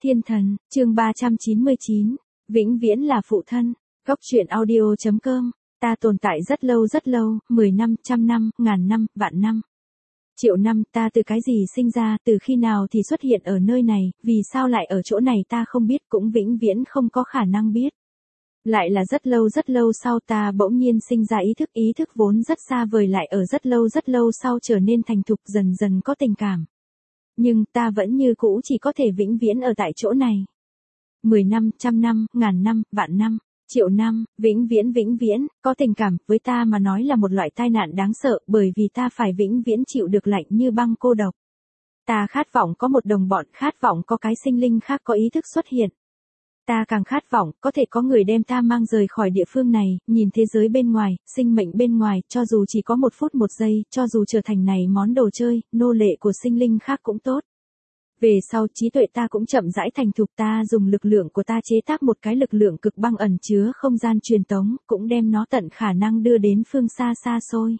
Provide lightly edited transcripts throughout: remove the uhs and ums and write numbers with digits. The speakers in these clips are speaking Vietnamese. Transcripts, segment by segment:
Thiên thần, chương 399, vĩnh viễn là phụ thân. Góc truyện audio.com, ta tồn tại rất lâu, 10 năm, trăm năm, ngàn năm, vạn năm. Triệu năm, ta từ cái gì sinh ra, từ khi nào thì xuất hiện ở nơi này, vì sao lại ở chỗ này ta không biết, cũng vĩnh viễn không có khả năng biết. Lại là rất lâu sau ta bỗng nhiên sinh ra ý thức vốn rất xa vời lại ở rất lâu sau trở nên thành thục, dần dần có tình cảm. Nhưng ta vẫn như cũ chỉ có thể vĩnh viễn ở tại chỗ này. 10 năm, trăm năm, ngàn năm, vạn năm, triệu năm, vĩnh viễn, có tình cảm, với ta mà nói là một loại tai nạn đáng sợ, bởi vì ta phải vĩnh viễn chịu được lạnh như băng cô độc. Ta khát vọng có một đồng bọn, khát vọng có cái sinh linh khác có ý thức xuất hiện. Ta càng khát vọng, có thể có người đem ta mang rời khỏi địa phương này, nhìn thế giới bên ngoài, sinh mệnh bên ngoài, cho dù chỉ có 1 phút 1 giây, cho dù trở thành này món đồ chơi, nô lệ của sinh linh khác cũng tốt. Về sau, trí tuệ ta cũng chậm rãi thành thục, ta dùng lực lượng của ta chế tác một cái lực lượng cực băng ẩn chứa không gian truyền tống, cũng đem nó tận khả năng đưa đến phương xa xa xôi.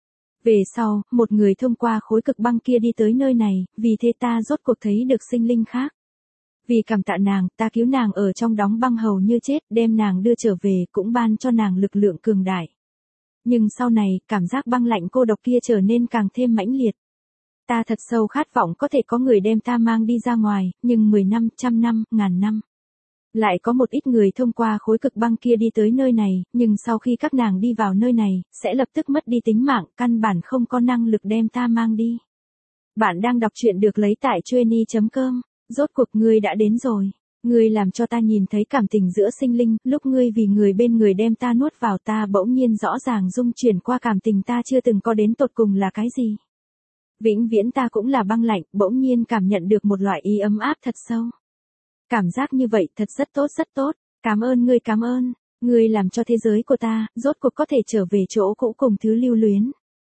Về sau, một người thông qua khối cực băng kia đi tới nơi này, vì thế ta rốt cuộc thấy được sinh linh khác. Vì cảm tạ nàng, ta cứu nàng ở trong đóng băng hầu như chết, đem nàng đưa trở về, cũng ban cho nàng lực lượng cường đại. Nhưng sau này, cảm giác băng lạnh cô độc kia trở nên càng thêm mãnh liệt. Ta thật sâu khát vọng có thể có người đem ta mang đi ra ngoài, nhưng 10 năm, trăm năm, ngàn năm. Lại có một ít người thông qua khối cực băng kia đi tới nơi này, nhưng sau khi các nàng đi vào nơi này, sẽ lập tức mất đi tính mạng, căn bản không có năng lực đem ta mang đi. Bạn đang đọc truyện được lấy tại Chueny.com. Rốt cuộc ngươi đã đến rồi. Ngươi làm cho ta nhìn thấy cảm tình giữa sinh linh, lúc ngươi vì người bên người đem ta nuốt vào, ta bỗng nhiên rõ ràng dung chuyển qua cảm tình ta chưa từng có đến tột cùng là cái gì. Vĩnh viễn ta cũng là băng lạnh, bỗng nhiên cảm nhận được một loại ý ấm áp thật sâu. Cảm giác như vậy thật rất tốt, cảm ơn ngươi, ngươi làm cho thế giới của ta, rốt cuộc có thể trở về chỗ cũ cùng thứ lưu luyến.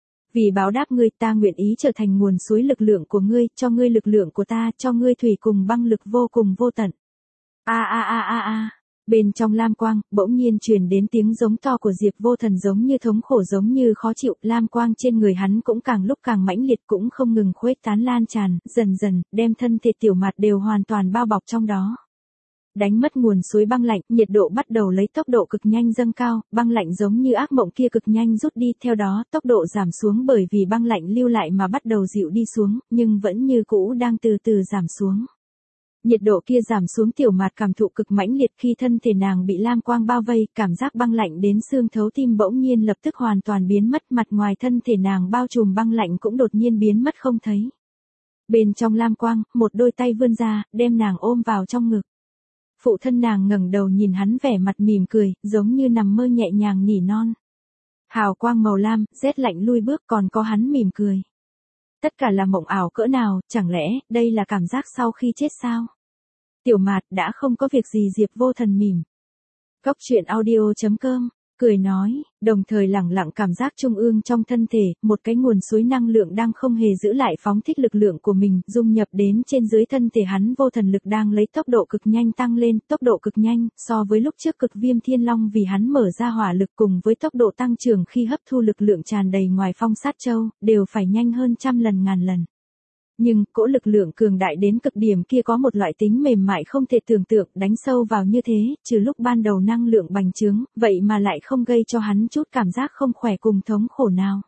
Vì báo đáp ngươi, ta nguyện ý trở thành nguồn suối lực lượng của ngươi, cho ngươi lực lượng của ta, cho ngươi thủy cùng băng lực vô cùng vô tận. Bên trong lam quang, bỗng nhiên truyền đến tiếng giống to của Diệp Vô Thần, giống như thống khổ, giống như khó chịu, lam quang trên người hắn cũng càng lúc càng mãnh liệt, cũng không ngừng khuếch tán lan tràn, dần dần, đem thân thể tiểu mặt đều hoàn toàn bao bọc trong đó. Đánh mất nguồn suối băng lạnh, nhiệt độ bắt đầu lấy tốc độ cực nhanh dâng cao, băng lạnh giống như ác mộng kia cực nhanh rút đi, theo đó, tốc độ giảm xuống bởi vì băng lạnh lưu lại mà bắt đầu dịu đi xuống, nhưng vẫn như cũ đang từ từ giảm xuống. Nhiệt độ kia giảm xuống, tiểu mạt cảm thụ cực mãnh liệt khi thân thể nàng bị lam quang bao vây, cảm giác băng lạnh đến xương thấu tim bỗng nhiên lập tức hoàn toàn biến mất, mặt ngoài thân thể nàng bao trùm băng lạnh cũng đột nhiên biến mất không thấy. Bên trong lam quang, một đôi tay vươn ra, đem nàng ôm vào trong ngực. Phụ thân nàng ngẩng đầu nhìn hắn, vẻ mặt mỉm cười, giống như nằm mơ nhẹ nhàng nỉ non. Hào quang màu lam, rét lạnh lui bước, còn có hắn mỉm cười. Tất cả là mộng ảo cỡ nào, chẳng lẽ, đây là cảm giác sau khi chết sao? Tiểu mạt, đã không có việc gì. Diệp Vô Thần mỉm. Góc truyện audio.com, cười nói, đồng thời lẳng lặng cảm giác trung ương trong thân thể, một cái nguồn suối năng lượng đang không hề giữ lại phóng thích lực lượng của mình, dung nhập đến trên dưới thân thể hắn. Vô Thần lực đang lấy tốc độ cực nhanh tăng lên, tốc độ cực nhanh, so với lúc trước Cực Viêm Thiên Long vì hắn mở ra hỏa lực cùng với tốc độ tăng trưởng khi hấp thu lực lượng tràn đầy ngoài Phong Sát Châu, đều phải nhanh hơn trăm lần ngàn lần. Nhưng, cỗ lực lượng cường đại đến cực điểm kia có một loại tính mềm mại không thể tưởng tượng, đánh sâu vào như thế, trừ lúc ban đầu năng lượng bành trướng, vậy mà lại không gây cho hắn chút cảm giác không khỏe cùng thống khổ nào.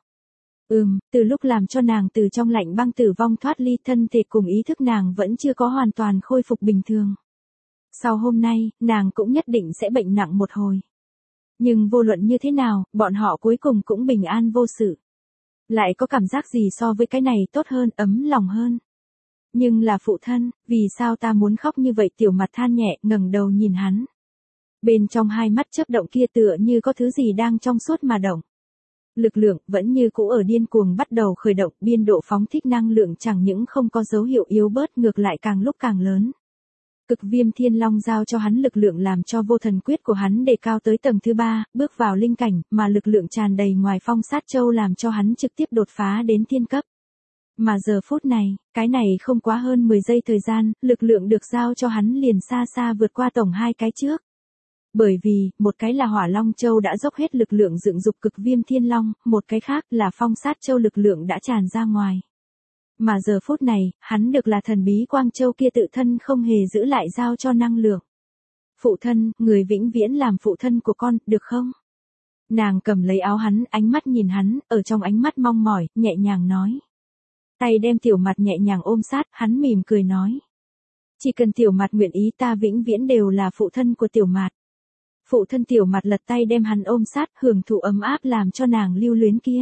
Từ lúc làm cho nàng từ trong lạnh băng tử vong thoát ly, thân thể cùng ý thức nàng vẫn chưa có hoàn toàn khôi phục bình thường. Sau hôm nay, nàng cũng nhất định sẽ bệnh nặng một hồi. Nhưng vô luận như thế nào, bọn họ cuối cùng cũng bình an vô sự. Lại có cảm giác gì so với cái này tốt hơn, ấm lòng hơn. Nhưng là phụ thân, vì sao ta muốn khóc như vậy? Tiểu mặt than nhẹ, ngẩng đầu nhìn hắn. Bên trong hai mắt chớp động kia tựa như có thứ gì đang trong suốt mà động. Lực lượng vẫn như cũ ở điên cuồng bắt đầu khởi động, biên độ phóng thích năng lượng chẳng những không có dấu hiệu yếu bớt, ngược lại càng lúc càng lớn. Cực Viêm Thiên Long giao cho hắn lực lượng làm cho vô thần quyết của hắn đề cao tới tầng thứ 3, bước vào linh cảnh, mà lực lượng tràn đầy ngoài Phong Sát Châu làm cho hắn trực tiếp đột phá đến thiên cấp. Mà giờ phút này, cái này không quá hơn 10 giây thời gian, lực lượng được giao cho hắn liền xa xa vượt qua tổng hai cái trước. Bởi vì, một cái là Hỏa Long Châu đã dốc hết lực lượng dựng dục Cực Viêm Thiên Long, một cái khác là Phong Sát Châu lực lượng đã tràn ra ngoài. Mà giờ phút này, hắn được là thần bí Quang Châu kia tự thân không hề giữ lại giao cho năng lượng. Phụ thân, người vĩnh viễn làm phụ thân của con, được không? Nàng cầm lấy áo hắn, ánh mắt nhìn hắn, ở trong ánh mắt mong mỏi, nhẹ nhàng nói. Tay đem Tiểu Mạt nhẹ nhàng ôm sát, hắn mỉm cười nói. Chỉ cần Tiểu Mạt nguyện ý ta vĩnh viễn đều là phụ thân của Tiểu Mạt. Phụ thân Tiểu Mạt lật tay đem hắn ôm sát, hưởng thụ ấm áp làm cho nàng lưu luyến kia.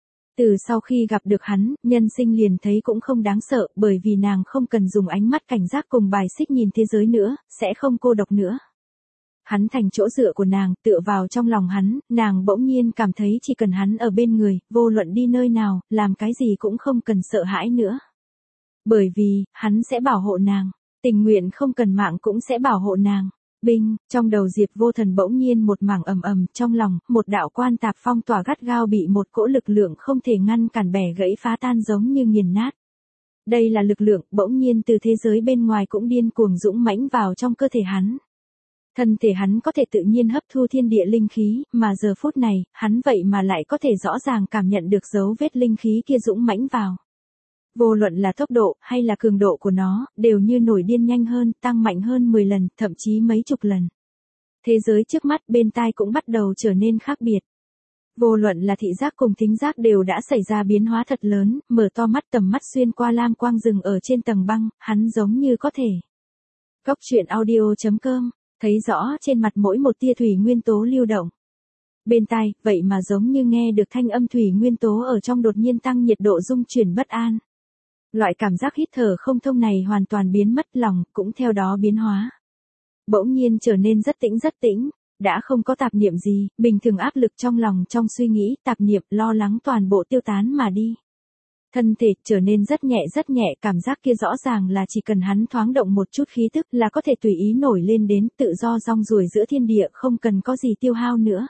Từ sau khi gặp được hắn, nhân sinh liền thấy cũng không đáng sợ, bởi vì nàng không cần dùng ánh mắt cảnh giác cùng bài xích nhìn thế giới nữa, sẽ không cô độc nữa. Hắn thành chỗ dựa của nàng, tựa vào trong lòng hắn, nàng bỗng nhiên cảm thấy chỉ cần hắn ở bên người, vô luận đi nơi nào, làm cái gì cũng không cần sợ hãi nữa. Bởi vì, hắn sẽ bảo hộ nàng, tình nguyện không cần mạng cũng sẽ bảo hộ nàng. Binh, trong đầu Diệp Vô Thần bỗng nhiên một mảng ầm ầm, trong lòng, một đạo quan tạp phong tỏa gắt gao bị một cỗ lực lượng không thể ngăn cản bẻ gãy phá tan giống như nghiền nát. Đây là lực lượng, bỗng nhiên từ thế giới bên ngoài cũng điên cuồng dũng mãnh vào trong cơ thể hắn. Thân thể hắn có thể tự nhiên hấp thu thiên địa linh khí, mà giờ phút này, hắn vậy mà lại có thể rõ ràng cảm nhận được dấu vết linh khí kia dũng mãnh vào. Vô luận là tốc độ hay là cường độ của nó, đều như nổi điên nhanh hơn, tăng mạnh hơn 10 lần, thậm chí mấy chục lần. Thế giới trước mắt bên tai cũng bắt đầu trở nên khác biệt. Vô luận là thị giác cùng thính giác đều đã xảy ra biến hóa thật lớn, mở to mắt tầm mắt xuyên qua lam quang rừng ở trên tầng băng, hắn giống như có thể. Cốc truyện audio.com, thấy rõ trên mặt mỗi một tia thủy nguyên tố lưu động. Bên tai, vậy mà giống như nghe được thanh âm thủy nguyên tố ở trong đột nhiên tăng nhiệt độ rung chuyển bất an. Loại cảm giác hít thở không thông này hoàn toàn biến mất, lòng cũng theo đó biến hóa. Bỗng nhiên trở nên rất tĩnh, đã không có tạp niệm gì, bình thường áp lực trong lòng trong suy nghĩ, tạp niệm, lo lắng toàn bộ tiêu tán mà đi. Thân thể trở nên rất nhẹ, cảm giác kia rõ ràng là chỉ cần hắn thoáng động một chút khí tức là có thể tùy ý nổi lên đến, tự do rong ruổi giữa thiên địa, không cần có gì tiêu hao nữa.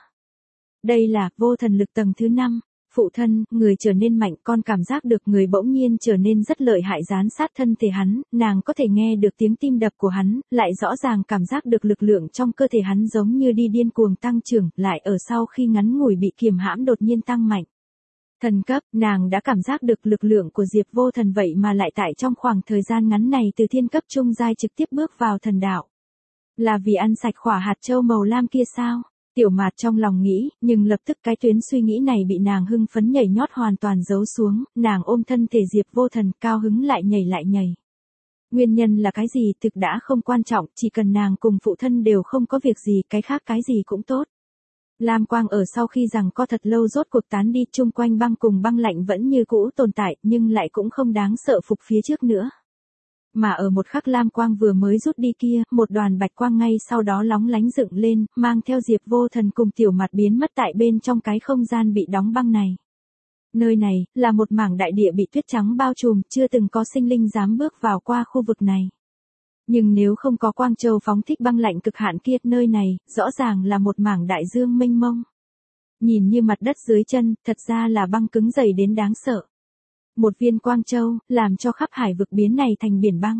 Đây là vô thần lực tầng thứ 5. Phụ thân, người trở nên mạnh, con cảm giác được người bỗng nhiên trở nên rất lợi hại dán sát thân thể hắn, nàng có thể nghe được tiếng tim đập của hắn, lại rõ ràng cảm giác được lực lượng trong cơ thể hắn giống như đi điên cuồng tăng trưởng, lại ở sau khi ngắn ngủi bị kiềm hãm đột nhiên tăng mạnh. Thần cấp, nàng đã cảm giác được lực lượng của Diệp Vô Thần vậy mà lại tại trong khoảng thời gian ngắn này từ thiên cấp trung giai trực tiếp bước vào thần đạo. Là vì ăn sạch khỏa hạt châu màu lam kia sao? Tiểu Mạt trong lòng nghĩ, nhưng lập tức cái tuyến suy nghĩ này bị nàng hưng phấn nhảy nhót hoàn toàn giấu xuống, nàng ôm thân thể Diệp Vô Thần, cao hứng lại nhảy. Nguyên nhân là cái gì thực đã không quan trọng, chỉ cần nàng cùng phụ thân đều không có việc gì, cái khác cái gì cũng tốt. Lam quang ở sau khi rằng co thật lâu rốt cuộc tán đi, chung quanh băng cùng băng lạnh vẫn như cũ tồn tại, nhưng lại cũng không đáng sợ phục phía trước nữa. Mà ở một khắc lam quang vừa mới rút đi kia, một đoàn bạch quang ngay sau đó lóng lánh dựng lên, mang theo Diệp Vô Thần cùng Tiểu Mạt biến mất tại bên trong cái không gian bị đóng băng này. Nơi này, là một mảng đại địa bị tuyết trắng bao trùm, chưa từng có sinh linh dám bước vào qua khu vực này. Nhưng nếu không có Quang Châu phóng thích băng lạnh cực hạn kia, nơi này, rõ ràng là một mảng đại dương mênh mông. Nhìn như mặt đất dưới chân, thật ra là băng cứng dày đến đáng sợ. Một viên Quang Châu, làm cho khắp hải vực biến này thành biển băng.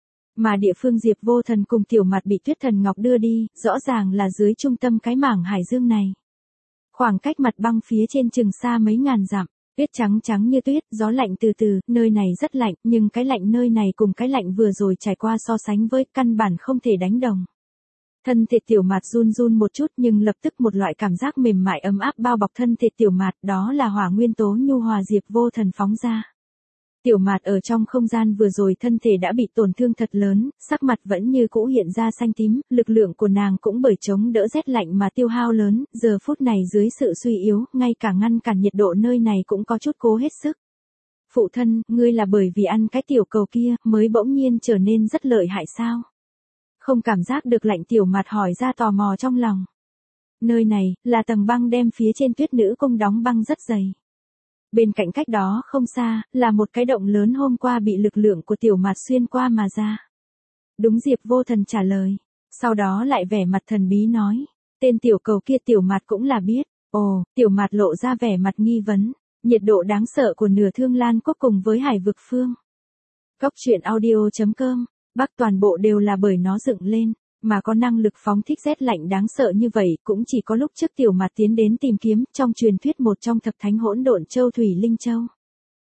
Mà địa phương Diệp Vô Thần cùng Tiểu Mạt bị Tuyết Thần Ngọc đưa đi, rõ ràng là dưới trung tâm cái mảng hải dương này. Khoảng cách mặt băng phía trên chừng xa mấy ngàn dặm, tuyết trắng như tuyết, gió lạnh từ từ, nơi này rất lạnh, nhưng cái lạnh nơi này cùng cái lạnh vừa rồi trải qua so sánh với, căn bản không thể đánh đồng. Thân thể Tiểu Mạt run một chút, nhưng lập tức một loại cảm giác mềm mại ấm áp bao bọc thân thể Tiểu Mạt, đó là hỏa nguyên tố nhu hòa Diệp Vô Thần phóng ra. Tiểu Mạt ở trong không gian vừa rồi thân thể đã bị tổn thương thật lớn, sắc mặt vẫn như cũ hiện ra xanh tím, lực lượng của nàng cũng bởi chống đỡ rét lạnh mà tiêu hao lớn, giờ phút này dưới sự suy yếu, ngay cả ngăn cản nhiệt độ nơi này cũng có chút cố hết sức. Phụ thân, ngươi là bởi vì ăn cái tiểu cầu kia, mới bỗng nhiên trở nên rất lợi hại sao? Không cảm giác được lạnh, Tiểu Mạt hỏi ra tò mò trong lòng. Nơi này, là tầng băng đem phía trên Tuyết Nữ Cung đóng băng rất dày. Bên cạnh cách đó không xa, là một cái động lớn hôm qua bị lực lượng của Tiểu Mạt xuyên qua mà ra. Đúng, Diệp Vô Thần trả lời. Sau đó lại vẻ mặt thần bí nói. Tên tiểu cầu kia Tiểu Mạt cũng là biết. Ồ, Tiểu Mạt lộ ra vẻ mặt nghi vấn. Nhiệt độ đáng sợ của nửa Thương Lan Quốc cùng với Hải Vực Phương. Cốc truyện audio.com, Bắc toàn bộ đều là bởi nó dựng lên. Mà có năng lực phóng thích rét lạnh đáng sợ như vậy, cũng chỉ có lúc trước Tiểu Mạt tiến đến tìm kiếm, trong truyền thuyết một trong thập thánh hỗn độn châu Thủy Linh Châu.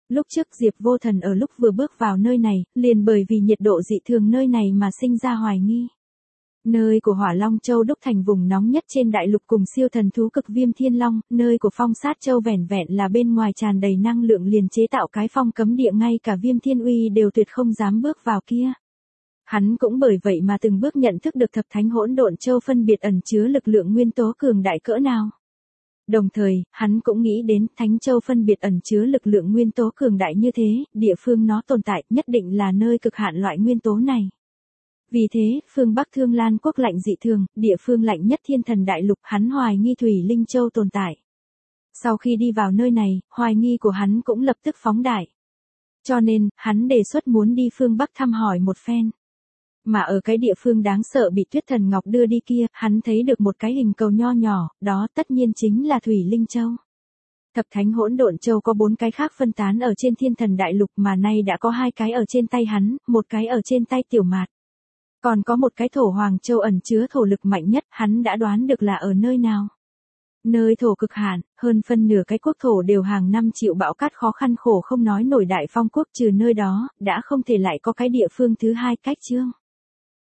Lúc trước Diệp Vô Thần ở lúc vừa bước vào nơi này, liền bởi vì nhiệt độ dị thường nơi này mà sinh ra hoài nghi. Nơi của Hỏa Long Châu đúc thành vùng nóng nhất trên đại lục cùng siêu thần thú cực viêm thiên long, nơi của Phong Sát Châu vẻn vẹn là bên ngoài tràn đầy năng lượng liền chế tạo cái phong cấm địa, ngay cả Viêm Thiên Uy đều tuyệt không dám bước vào kia. Hắn cũng bởi vậy mà từng bước nhận thức được Thập Thánh Hỗn Độn Châu phân biệt ẩn chứa lực lượng nguyên tố cường đại cỡ nào. Đồng thời, hắn cũng nghĩ đến Thánh Châu phân biệt ẩn chứa lực lượng nguyên tố cường đại như thế, địa phương nó tồn tại nhất định là nơi cực hạn loại nguyên tố này. Vì thế, phương Bắc Thương Lan quốc lạnh dị thường, địa phương lạnh nhất Thiên Thần Đại Lục, hắn hoài nghi Thủy Linh Châu tồn tại. Sau khi đi vào nơi này, hoài nghi của hắn cũng lập tức phóng đại. Cho nên, hắn đề xuất muốn đi phương Bắc thăm hỏi một phen. Mà ở cái địa phương đáng sợ bị Tuyết Thần Ngọc đưa đi kia, hắn thấy được một cái hình cầu nho nhỏ, đó tất nhiên chính là Thủy Linh Châu. Thập Thánh Hỗn Độn Châu có 4 cái khác phân tán ở trên Thiên Thần Đại Lục mà nay đã có 2 cái ở trên tay hắn, một cái ở trên tay Tiểu Mạt. Còn có một cái Thổ Hoàng Châu ẩn chứa thổ lực mạnh nhất, hắn đã đoán được là ở nơi nào. Nơi thổ cực hạn, hơn phân nửa cái quốc thổ đều hàng năm chịu bão cát khó khăn khổ không nói nổi, Đại Phong quốc trừ nơi đó, đã không thể lại có cái địa phương thứ hai cách chương.